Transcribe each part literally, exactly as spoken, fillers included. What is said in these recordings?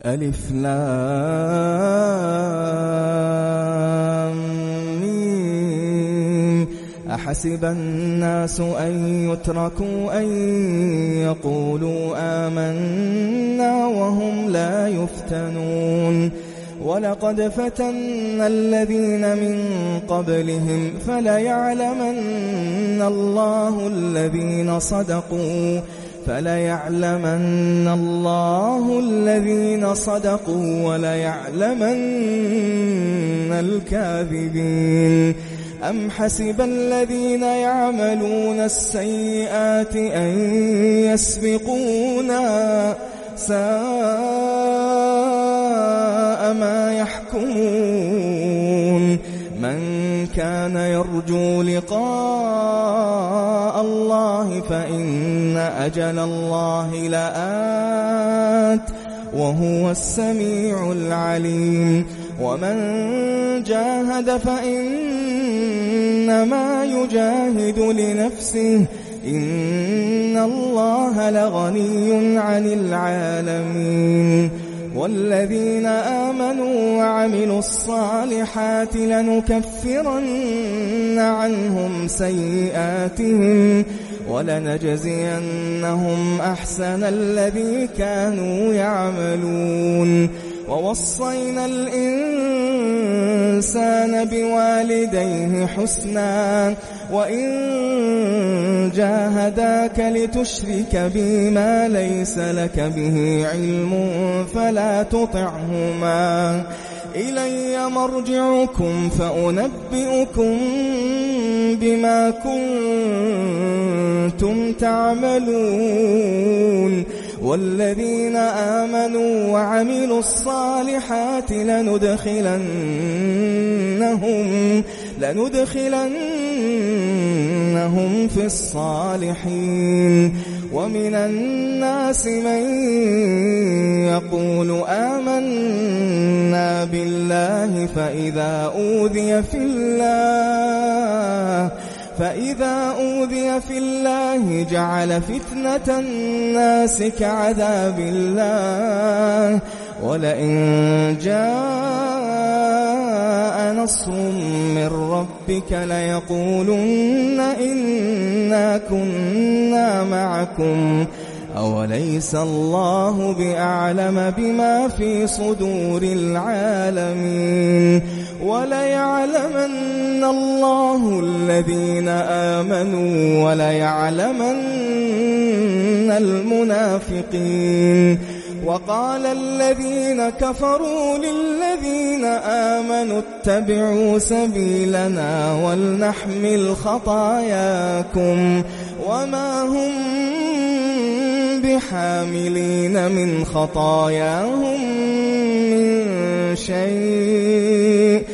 ألف لام ميم. أحسب الناس أن يتركوا أن يقولوا آمنا وهم لا يفتنون ولقد فتنا الذين من قبلهم فليعلمن الله الذين صدقوا فليعلمن الله الذين صدقوا وليعلمن الكاذبين. أم حسب الذين يعملون السيئات أن يسبقونا ساء ما يحكمون. من كان يرجو لقاء الله فإن أجل الله لآت وهو السميع العليم. ومن جاهد فإنما يجاهد لنفسه إن الله لغني عن العالمين. والذين آمنوا وعملوا الصالحات لنكفرن عنهم سيئاتهم ولنجزينهم أحسن الذي كانوا يعملون. ووصينا الإنسان بوالديه حسنا وإن جاهداك لتشرك بي ما ليس لك به علم فلا تطعهما إلي مرجعكم فأنبئكم بما كنتم تعملون. والذين آمنوا وعملوا الصالحات لندخلنهم لندخلنهم في الصالحين. ومن الناس من يقول آمنا بالله فإذا أوذي في الله فإذا أوذي في الله جعل فتنة الناس كعذاب الله ولئن جاء نصر من ربك ليقولن إنا كنا معكم أوليس الله بأعلم بما في صدور العالمين. وليعلمن الله الذين آمنوا وليعلمن المنافقين. وقال الذين كفروا للذين آمنوا اتبعوا سبيلنا ولنحمل خطاياكم وما هم بحاملين من خطاياهم من شيء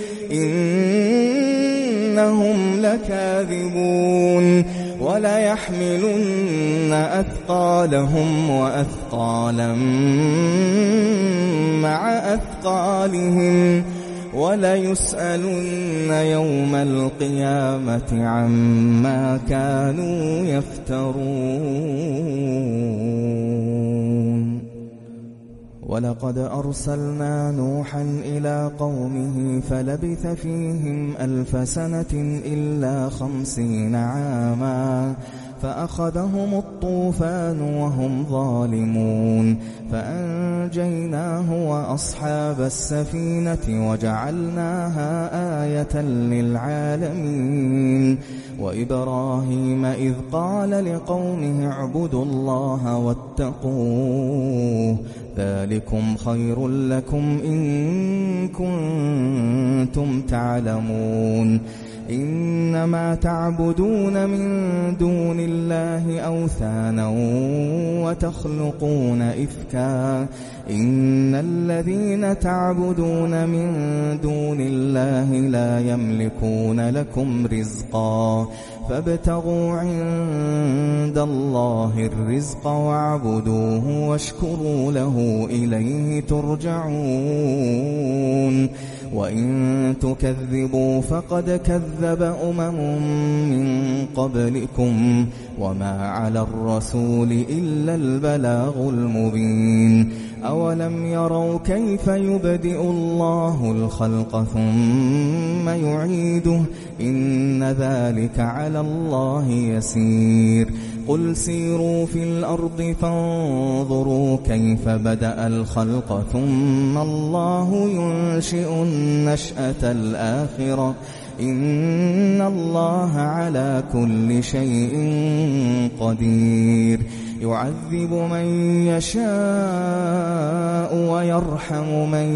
إنهم لكاذبون. وليحملن أثقالهم وأثقالا مع أثقالهم وليسألن يوم القيامة عما كانوا يفترون. ولقد أرسلنا نوحا إلى قومه فلبث فيهم ألف سنة إلا خمسين عاما فأخذهم الطوفان وهم ظالمون فأنجيناه وأصحاب السفينة وجعلناها آية للعالمين. وإبراهيم إذ قال لقومه اعبدوا الله واتقوه ذلكم خير لكم إن كنتم تعلمون. إنما تعبدون من دون الله أوثانا وتخلقون إفكا إن الذين تعبدون من دون الله لا يملكون لكم رزقا فابتغوا عند الله الرزق واعبدوه واشكروا له إليه ترجعون. وإن تكذبوا فقد كذب أمم من قبلكم وما على الرسول إلا البلاغ المبين. أولم يروا كيف يبدئ الله الخلق ثم يعيده إن ذلك على الله يسير قل سيروا في الأرض فانظروا كيف بدأ الخلق ثم الله ينشئ النشأة الآخرة إن الله على كل شيء قدير يعذب من يشاء ويرحم من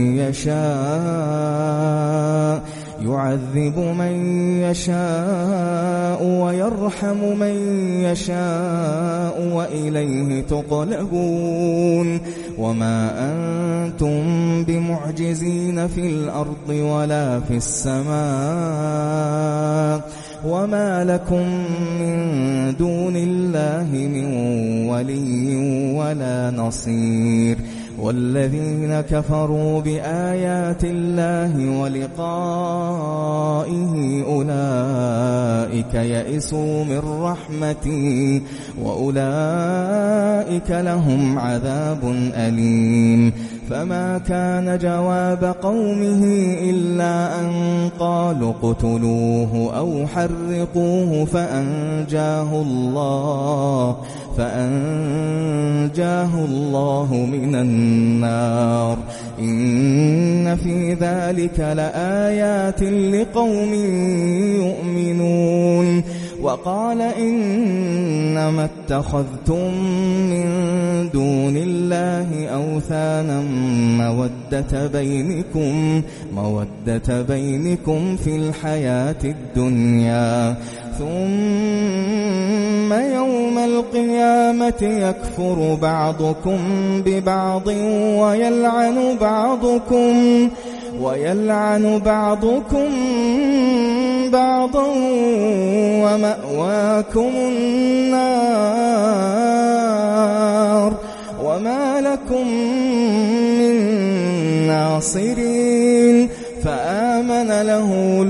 يشاء يعذب من يشاء ويرحم من يشاء وإليه تقلبون وما أنتم بمعجزين في الأرض ولا في السماء وما لكم من دون الله من ولي ولا نصير والذين كفروا بآيات الله ولقائه أولئك يئسوا من رحمتي وأولئك لهم عذاب أليم فما كان جواب قومه إلا أن قالوا اقتلوه أو حرقوه فأنجاه الله فأنجاه الله من النار إن في ذلك لآيات لقوم يؤمنون وقال إنما اتخذتم من دون الله أوثانا مودة بينكم مودة بينكم في الحياة الدنيا ثم يوم القيامة يكفر بعضكم ببعض ويلعن بعضكم ويلعن بعضكم بعضا ومأواكم النار وما لكم من ناصرين فآمن له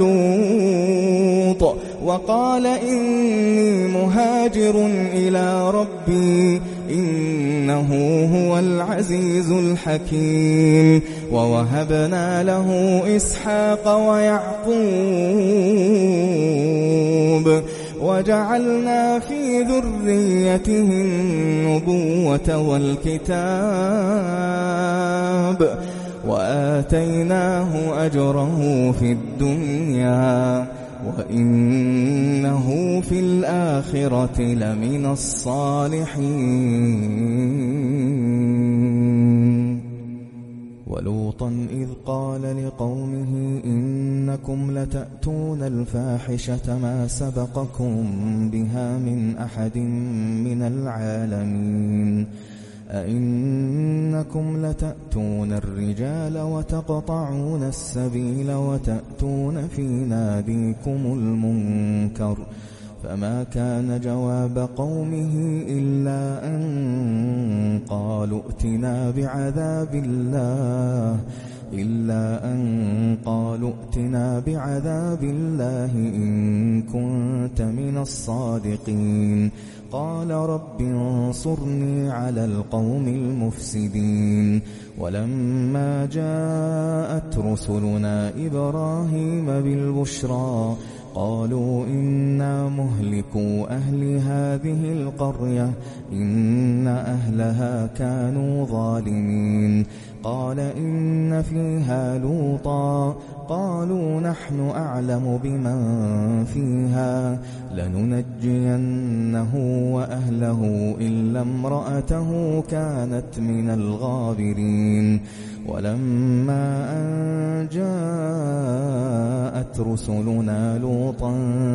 لوط وقال إني مهاجر إلى ربي إنه هو العزيز الحكيم ووهبنا له إسحاق ويعقوب وجعلنا في ذريته النبوة والكتاب وآتيناه أجره في الدنيا وإنه في الآخرة لمن الصالحين ولوطا إذ قال لقومه إنكم لتأتون الفاحشة ما سبقكم بها من أحد من العالمين أئنكم لتأتون الرجال وتقطعون السبيل وتأتون في ناديكم المنكر فما كان جواب قومه إلا أن قالوا ائتنا بعذاب الله إلا أن قالوا ائتنا بعذاب الله إن كنت من الصادقين قال رب انصرني على القوم المفسدين ولما جاءت رسلنا إبراهيم بالبشرى قالوا إنا مهلكو أهل هذه القرية إن أهلها كانوا ظالمين قال إن فيها لوطا قالوا نحن أعلم بمن فيها لننجينه وأهله إلا امرأته كانت من الغابرين ولما أن جاءت رسلنا لوطا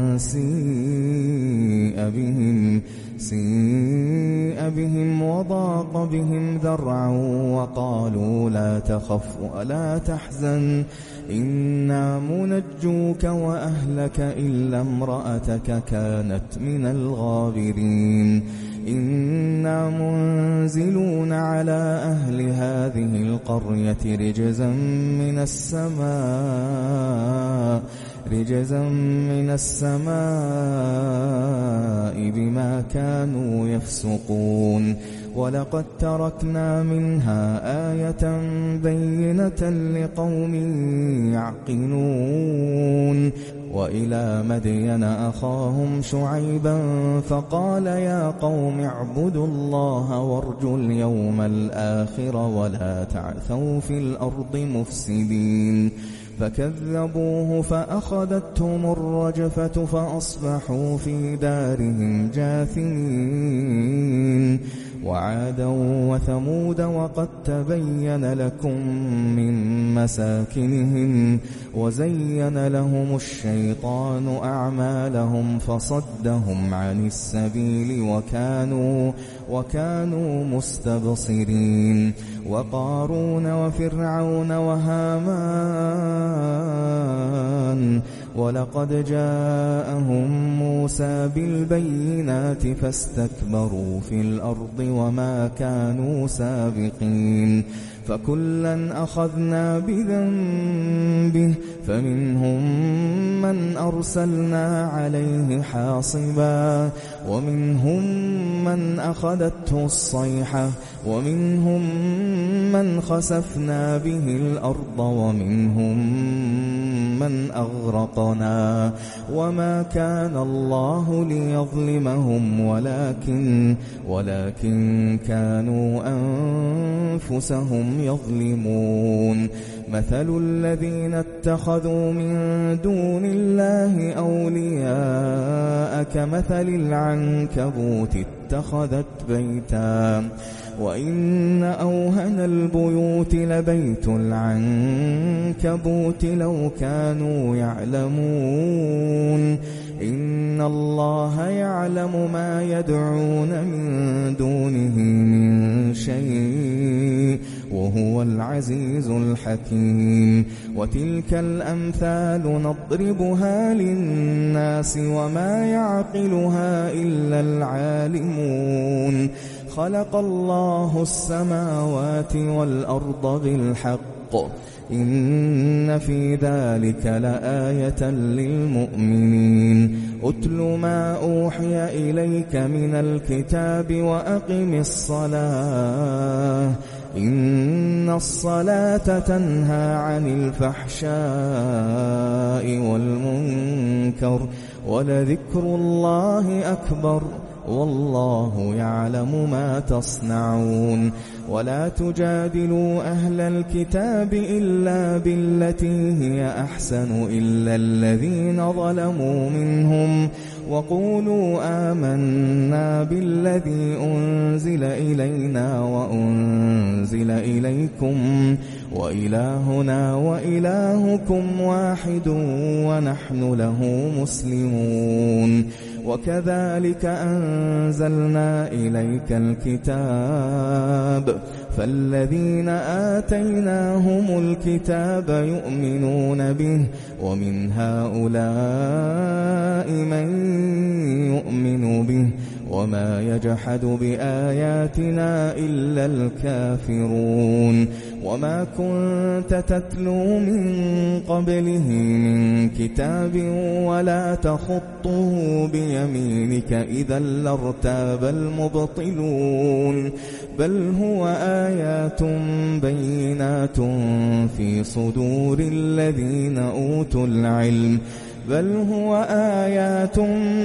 سيء بهم سيء بهم وضاق بهم ذرعا وقالوا لا تخف ولا تحزن إنا منجوك وأهلك إلا امرأتك كانت من الغابرين إنا منزلون على أهل هذه القرية رجزا من السماء رجزا من السماء بما كانوا يفسقون ولقد تركنا منها آية بينة لقوم يعقلون وإلى مدين أخاهم شعيبا فقال يا قوم اعبدوا الله وارجوا اليوم الآخر ولا تعثوا في الأرض مفسدين فكذبوه فأخذتهم الرجفة فأصبحوا في دارهم جاثمين وعادا وثمود وقد تبين لكم من مساكنهم وزين لهم الشيطان أعمالهم فصدهم عن السبيل وكانوا وكانوا مستبصرين وقارون وفرعون وهامان ولقد جاءهم موسى بالبينات فاستكبروا في الأرض وما كانوا سابقين فكلا أخذنا بذنبه فمنهم من أرسلنا عليه حاصبا ومنهم من أخذته الصيحة ومنهم من خسفنا به الأرض ومنهم من أغرقنا وما كان الله ليظلمهم ولكن ولكن كانوا أنفسهم يظلمون مثل الذين اتخذوا من دون الله أولياء كمثل العنكبوت اتخذت بيتا وإن أوهن البيوت لبيت العنكبوت لو كانوا يعلمون إن الله يعلم ما يدعون من دونه من شيء وهو العزيز الحكيم وتلك الأمثال نضربها للناس وما يعقلها إلا العالمون خلق الله السماوات والأرض بالحق إن في ذلك لآية للمؤمنين أتل ما أوحي إليك من الكتاب وأقم الصلاة إن الصلاة تنهى عن الفحشاء والمنكر ولذكر الله أكبر والله يعلم ما تصنعون ولا تجادلوا أهل الكتاب إلا بالتي هي أحسن إلا الذين ظلموا منهم وقولوا آمنا بالذي أنزل إلينا وأنزل إليكم وإلهنا وإلهكم واحد ونحن له مسلمون وكذلك أنزلنا إليك الكتاب فالذين آتيناهم الكتاب يؤمنون به ومن هؤلاء من يؤمن به وما يجحد بآياتنا إلا الكافرون وما كنت تتلو من قبله من كتاب ولا تخطه بيمينك إذا لارتاب المبطلون بل هو آيات بينات في صدور الذين أوتوا العلم بل هو آيات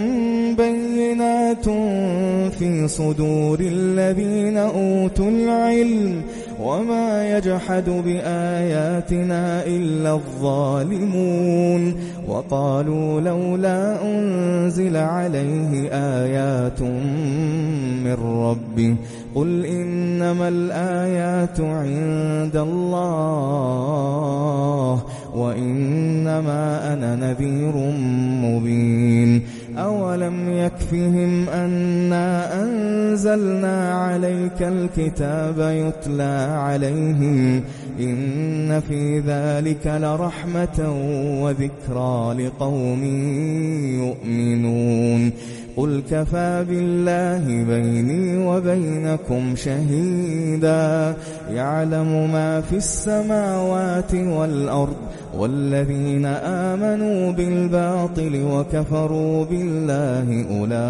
بينات في صدور الذين أوتوا العلم وما يجحد بآياتنا إلا الظالمون وقالوا لولا أنزل عليه آيات من ربه قل إنما الآيات عند الله وإنما أنا نذير مبين أولم يكفهم أنا أنزلنا عليك الكتاب يتلى عليهم إن في ذلك لرحمة وذكرى لقوم يؤمنون قل كفى بالله بيني وبينكم شهيدا يعلم ما في السماوات والأرض والذين آمنوا بالباطل وكفروا بالله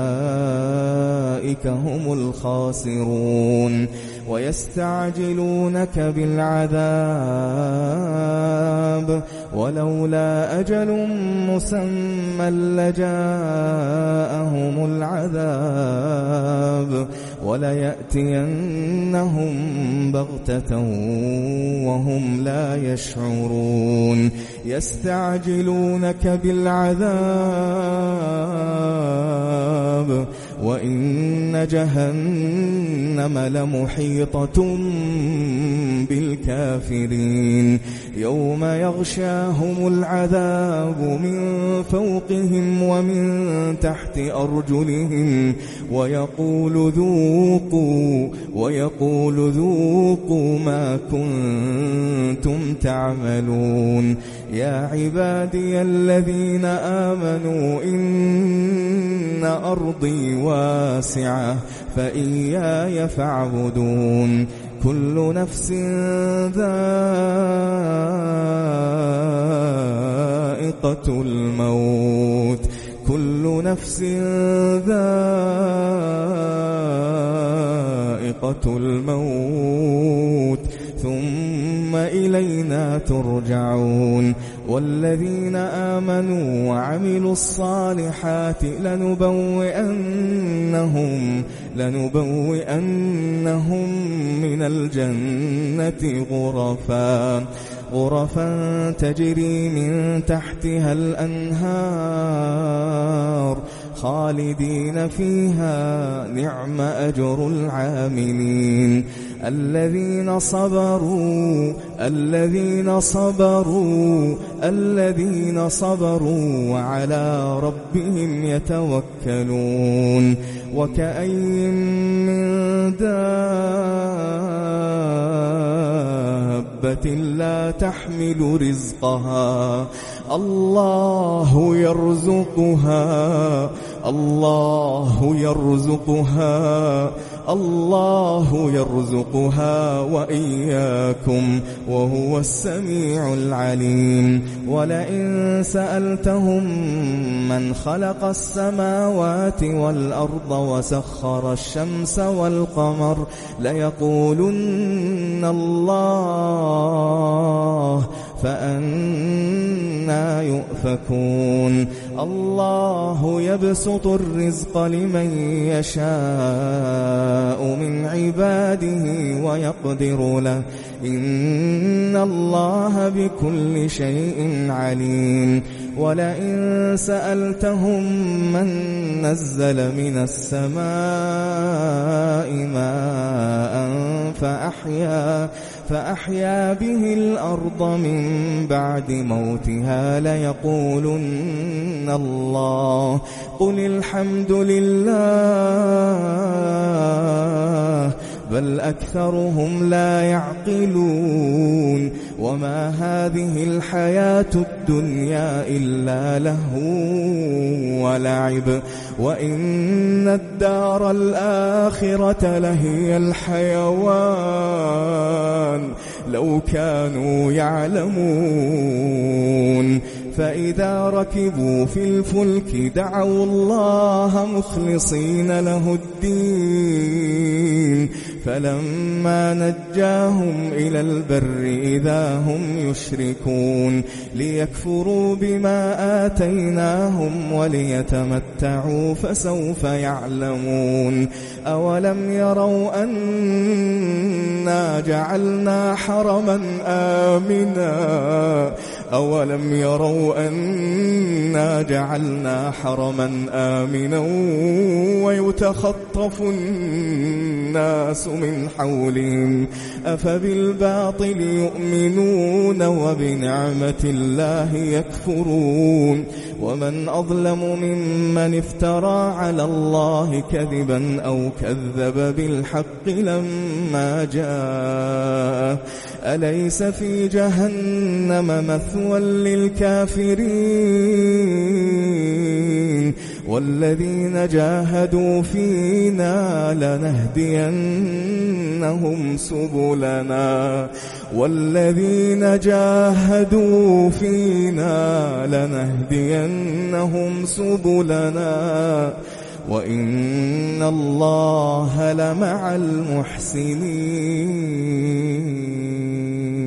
أولئك هم الخاسرون ويستعجلونك بالعذاب ولولا أجل مسمى لجاءهم العذاب وليأتينهم بغتة وهم لا يشعرون يستعجلونك بالعذاب وإن جهنم لمحيطة بالكافرين يوم يغشاهم العذاب من فوقهم ومن تحت أرجلهم ويقول ذوقوا ويقول ذوقوا ما كنتم تعملون يا عبادي الذين آمنوا إن أرضي واسعة فإياي فاعبدون كل نفس ذائقة الموت كل نفس ذائقة الموت ثم إلينا ترجعون والذين آمنوا وعملوا الصالحات لنبوئنهم لنبوئنهم من الجنة غرفا غرفا تجري من تحتها الأنهار خالدين فيها نعم أجر العاملين الذين صبروا الذين صبروا الذين صبروا وعلى ربهم يتوكلون وكأين من دابة لا تحمل رزقها الله يرزقها الله يرزقها الله يرزقها وإياكم وهو السميع العليم ولئن سألتهم من خلق السماوات والأرض وسخر الشمس والقمر ليقولن الله فأنى يؤفكون الله يبسط الرزق لمن يشاء من عباده ويقدر له إن الله بكل شيء عليم ولئن سألتهم من نزل من السماء ماء فأحيا فأحيا به الأرض من بعد موتها ليقولن الله قل الحمد لله بل أكثرهم لا يعقلون وما هذه الحياة الدنيا إلا لهو ولعب وإن الدار الآخرة لهي الحيوان لو كانوا يعلمون فإذا ركبوا في الفلك دعوا الله مخلصين له الدين فلما نجاهم إلى البر إذا هم يشركون ليكفروا بما آتيناهم وليتمتعوا فسوف يعلمون أولم يروا أنا جعلنا حرما آمنا أولم يروا أنا جعلنا حرما آمنا ويتخطف الناس من حولهم أفبالباطل يؤمنون وبنعمة الله يكفرون ومن أظلم ممن افترى على الله كذبا أو كذب بالحق لما جاءه أليس في جهنم مثوى للكافرين والذين جاهدوا فينا لنهدينهم سبلنا والذين جاهدوا فينا لنهدينهم سبلنا وإن الله لمع المحسنين.